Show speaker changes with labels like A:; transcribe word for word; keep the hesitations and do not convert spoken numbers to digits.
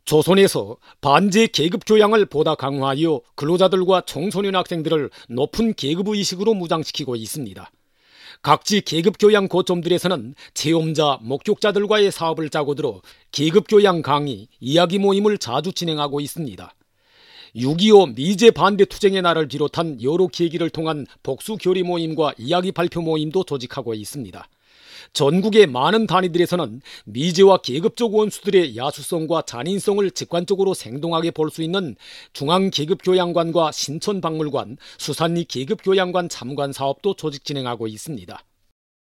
A: 조선에서 반제 계급 교양을 보다 강화하여 근로자들과 청소년 학생들을 높은 계급의식으로 무장시키고 있습니다. 각지 계급교양 고점들에서는 체험자, 목격자들과의 사업을 짜고 들어 계급교양 강의, 이야기 모임을 자주 진행하고 있습니다. 육이오 미제 반대 투쟁의 날을 비롯한 여러 계기를 통한 복수교리 모임과 이야기 발표 모임도 조직하고 있습니다. 전국의 많은 단위들에서는 미제와 계급적 원수들의 야수성과 잔인성을 직관적으로 생동하게 볼 수 있는 중앙계급교양관과 신천박물관, 수산리 계급교양관 참관 사업도 조직 진행하고 있습니다.